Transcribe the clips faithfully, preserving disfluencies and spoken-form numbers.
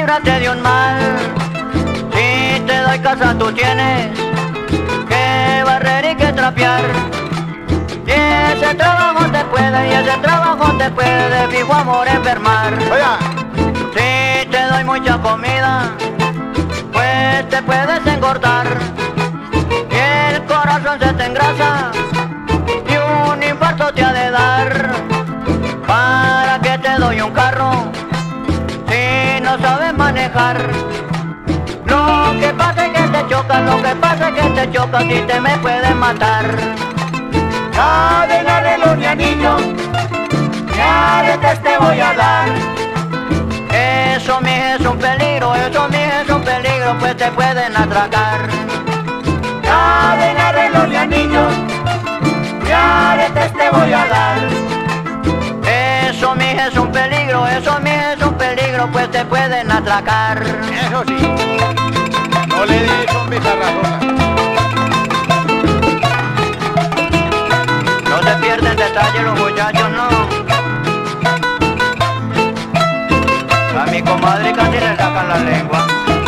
líbrate de un mal. Si te doy casa tú tienes que barrer y que trapear. Y ese trabajo te puede, y ese trabajo te puede de fijo amor enfermar. Oiga. Si te doy mucha comida, pues te puedes engordar. Y el corazón se te engrasa y un infarto te ha de dar. ¿Para qué te doy un carro si no sabes manejar? Lo que pasa es que te choca, lo que pasa es que te choca y te me pueden matar. Cadena, reloj ni anillo, ni aretes te voy a dar. Eso mi es un peligro, eso mi es un peligro, pues te pueden atracar. Cadena, reloj ni anillo, ni aretes te voy a dar. Eso mi es un peligro, eso mi es un peligro, pues te pueden atracar. Eso sí, no le di son bizarrazonas. No se pierden detalles los muchachos, no. A mi comadre casi le sacan la lengua.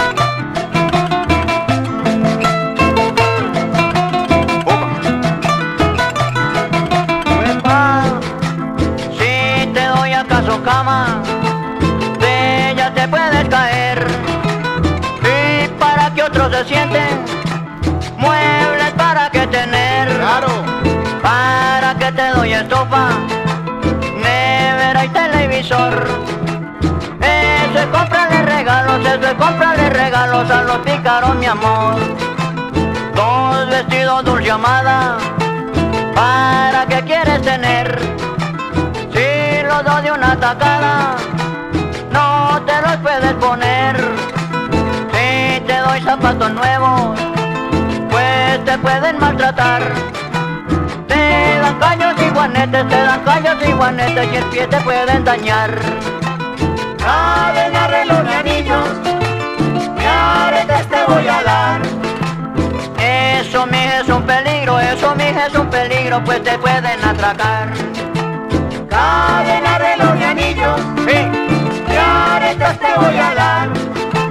Uepa, si te doy acaso cama, de ella te puedes caer. Y para que otros se sienten, muebles para que tener. Claro. Para que te doy estofa, nevera y televisor. Eso es comprarle regalos, eso es comprarle regalos a los pícaros, mi amor. Dos vestidos dulce amada, ¿para qué quieres tener? Si los dos de una tacada, no te los puedes poner. Si te doy zapatos nuevos, pues te pueden maltratar. Te dan callos y guanetes, te dan callos y guanetes y el pie te pueden dañar. Cadena, reloj ni anillos, ni aretes te voy a dar. Eso mi es un peligro, eso mi es un peligro, pues te pueden atracar. Cadena, reloj ni anillos, Sí. ni aretes te voy a dar.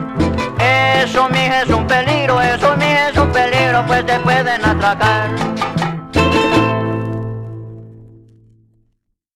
Eso mi es un peligro, eso mi es un peligro, pues te pueden atracar.